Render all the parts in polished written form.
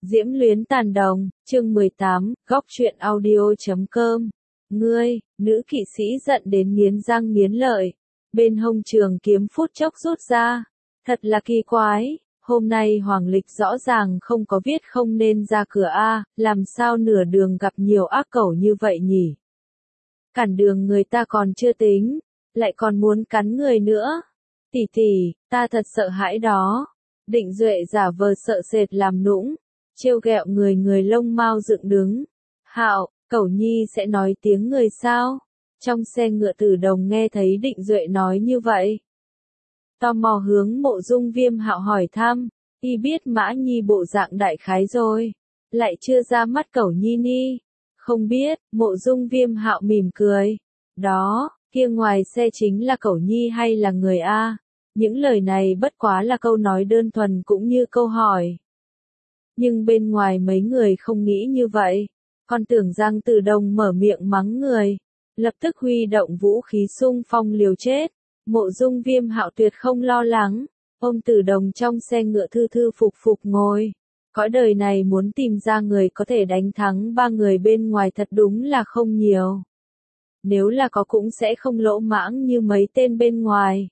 Diễm luyến tàn đồng, chương 18, góc truyện audio.com. Ngươi, nữ kỵ sĩ giận đến nghiến răng nghiến lợi. Bên hông trường kiếm phút chốc rút ra. Thật là kỳ quái, hôm nay hoàng lịch rõ ràng không có viết không nên ra cửa a, làm sao nửa đường gặp nhiều ác cẩu như vậy nhỉ? Cản đường người ta còn chưa tính, lại còn muốn cắn người nữa. Tỷ tỷ, ta thật sợ hãi đó. Định Duệ giả vờ sợ sệt làm nũng, trêu ghẹo người lông mao dựng đứng. Hạo, Cẩu Nhi sẽ nói tiếng người sao? Trong xe ngựa Tử Đồng nghe thấy Định Duệ nói như vậy. Tò mò hướng Mộ Dung Viêm Hạo hỏi thăm, y biết Mã Nhi bộ dạng đại khái rồi, lại chưa ra mắt Cẩu Nhi ni. Không biết, Mộ Dung Viêm Hạo mỉm cười. Đó, kia ngoài xe chính là Cẩu Nhi hay là người a? Những lời này bất quá là câu nói đơn thuần cũng như câu hỏi. Nhưng bên ngoài mấy người không nghĩ như vậy, còn tưởng rằng Tử Đồng mở miệng mắng người, lập tức huy động vũ khí xung phong liều chết. Mộ Dung Viêm Hạo tuyệt không lo lắng, ôm Tử Đồng trong xe ngựa thư thư phục phục ngồi. Cõi đời này muốn tìm ra người có thể đánh thắng ba người bên ngoài thật đúng là không nhiều. Nếu là có cũng sẽ không lỗ mãng như mấy tên bên ngoài.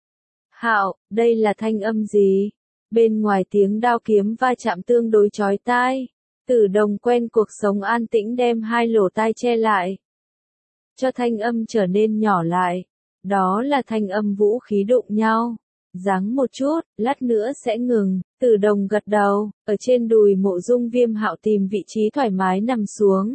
Hạo, đây là thanh âm gì? Bên ngoài tiếng đao kiếm va chạm tương đối chói tai. Tử Đồng quen cuộc sống an tĩnh đem hai lỗ tai che lại, cho thanh âm trở nên nhỏ lại. Đó là thanh âm vũ khí đụng nhau. Giáng một chút, lát nữa sẽ ngừng. Tử Đồng gật đầu, ở trên đùi Mộ Dung Viêm Hạo tìm vị trí thoải mái nằm xuống.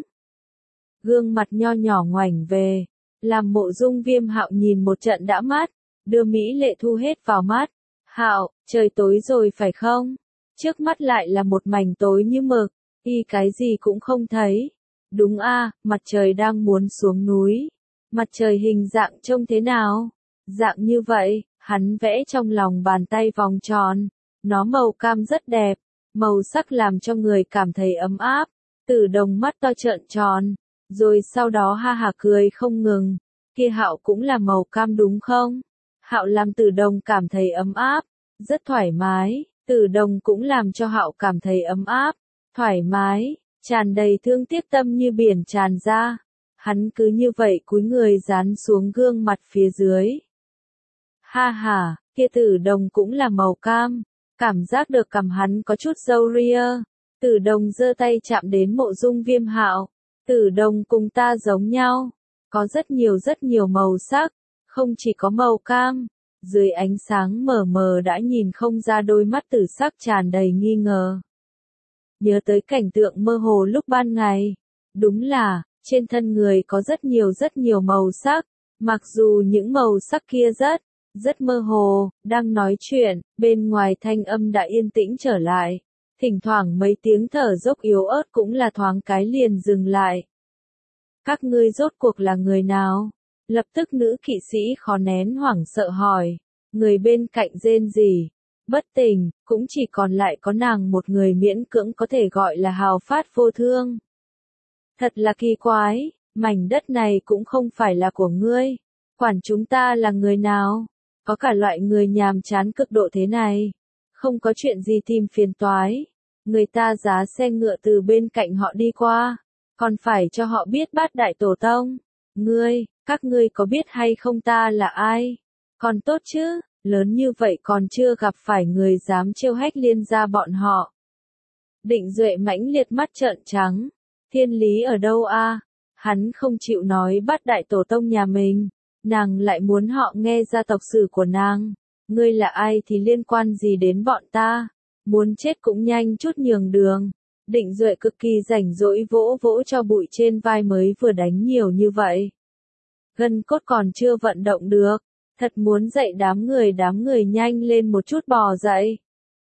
Gương mặt nho nhỏ ngoảnh về, làm Mộ Dung Viêm Hạo nhìn một trận đã mắt, đưa mỹ lệ thu hết vào mắt. Hạo, trời tối rồi phải không? Trước mắt lại là một mảnh tối như mực, y cái gì cũng không thấy. Đúng a, mặt trời đang muốn xuống núi. Mặt trời hình dạng trông thế nào? Dạng như vậy, hắn vẽ trong lòng bàn tay vòng tròn. Nó màu cam rất đẹp, màu sắc làm cho người cảm thấy ấm áp. Tử Đồng mắt to trợn tròn, rồi sau đó ha hả cười không ngừng. Kia Hạo cũng là màu cam đúng không? Hạo làm Tử Đồng cảm thấy ấm áp, rất thoải mái. Tử Đồng cũng làm cho Hạo cảm thấy ấm áp, thoải mái, tràn đầy thương tiếc tâm như biển tràn ra. Hắn cứ như vậy cúi người dán xuống gương mặt phía dưới. Ha ha, kia Tử Đồng cũng là màu cam. Cảm giác được cằm hắn có chút râu ria. Tử Đồng giơ tay chạm đến Mộ Dung Viêm Hạo. Tử Đồng cùng ta giống nhau, có rất nhiều màu sắc, không chỉ có màu cam. Dưới ánh sáng mờ mờ đã nhìn không ra đôi mắt tử sắc tràn đầy nghi ngờ. Nhớ tới cảnh tượng mơ hồ lúc ban ngày. Đúng là, trên thân người có rất nhiều màu sắc, mặc dù những màu sắc kia rất mơ hồ. Đang nói chuyện, bên ngoài thanh âm đã yên tĩnh trở lại. Thỉnh thoảng mấy tiếng thở dốc yếu ớt cũng là thoáng cái liền dừng lại. Các ngươi rốt cuộc là người nào? Lập tức nữ kỵ sĩ khó nén hoảng sợ hỏi. Người bên cạnh rên rỉ, bất tỉnh, cũng chỉ còn lại có nàng một người miễn cưỡng có thể gọi là hào phát vô thương. Thật là kỳ quái, mảnh đất này cũng không phải là của ngươi. Quản chúng ta là người nào? Có cả loại người nhàm chán cực độ thế này. Không có chuyện gì tìm phiền toái. Người ta giá xe ngựa từ bên cạnh họ đi qua. Còn phải cho họ biết Bát Đại Tổ Tông. Các ngươi có biết hay không ta là ai? Còn tốt chứ, lớn như vậy còn chưa gặp phải người dám trêu hách Liên gia bọn họ. Định Duệ mãnh liệt mắt trợn trắng. Thiên lý ở đâu a? Hắn không chịu nói Bát Đại Tổ Tông nhà mình. Nàng lại muốn họ nghe gia tộc sử của nàng. Ngươi là ai thì liên quan gì đến bọn ta? Muốn chết cũng nhanh chút nhường đường. Định Duệ cực kỳ rảnh rỗi vỗ vỗ cho bụi trên vai mới vừa đánh nhiều như vậy. Gân cốt còn chưa vận động được. Thật muốn dạy đám người nhanh lên một chút bò dậy.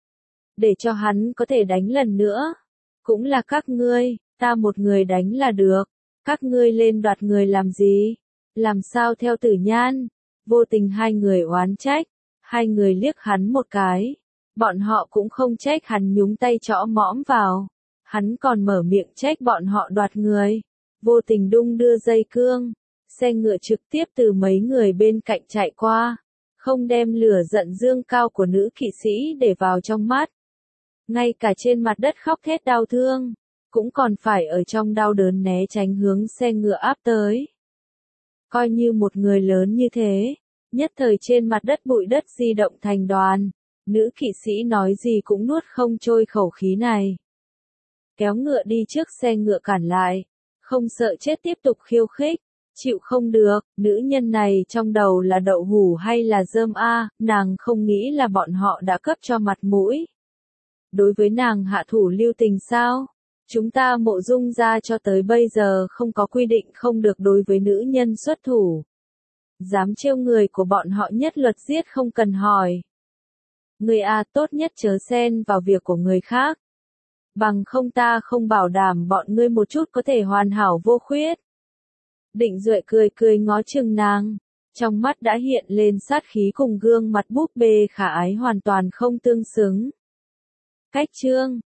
Để cho hắn có thể đánh lần nữa. Cũng là các ngươi, ta một người đánh là được. Các ngươi lên đoạt người làm gì? Làm sao theo Tử Nhan? Vô tình hai người oán trách. Hai người liếc hắn một cái. Bọn họ cũng không trách hắn nhúng tay chõ mõm vào. Hắn còn mở miệng trách bọn họ đoạt người. Vô tình đung đưa dây cương. Xe ngựa trực tiếp từ mấy người bên cạnh chạy qua. Không đem lửa giận dương cao của nữ kỵ sĩ để vào trong mắt. ngay cả trên mặt đất khóc thét đau thương, cũng còn phải ở trong đau đớn né tránh hướng xe ngựa áp tới. Coi như một người lớn như thế, nhất thời trên mặt đất bụi đất di động thành đoàn, nữ kỵ sĩ nói gì cũng nuốt không trôi khẩu khí này. Kéo ngựa đi trước xe ngựa cản lại, không sợ chết tiếp tục khiêu khích, chịu không được, nữ nhân này trong đầu là đậu hủ hay là rơm a, nàng không nghĩ là bọn họ đã cấp cho mặt mũi. Đối với nàng hạ thủ lưu tình sao? Chúng ta Mộ Dung gia cho tới bây giờ không có quy định không được đối với nữ nhân xuất thủ. Dám trêu người của bọn họ nhất luật giết không cần hỏi. Người a tốt nhất chớ xen vào việc của người khác. Bằng không ta không bảo đảm bọn ngươi một chút có thể hoàn hảo vô khuyết. Định Duệ cười cười ngó chừng nàng, trong mắt đã hiện lên sát khí cùng gương mặt búp bê khả ái hoàn toàn không tương xứng. Cách chương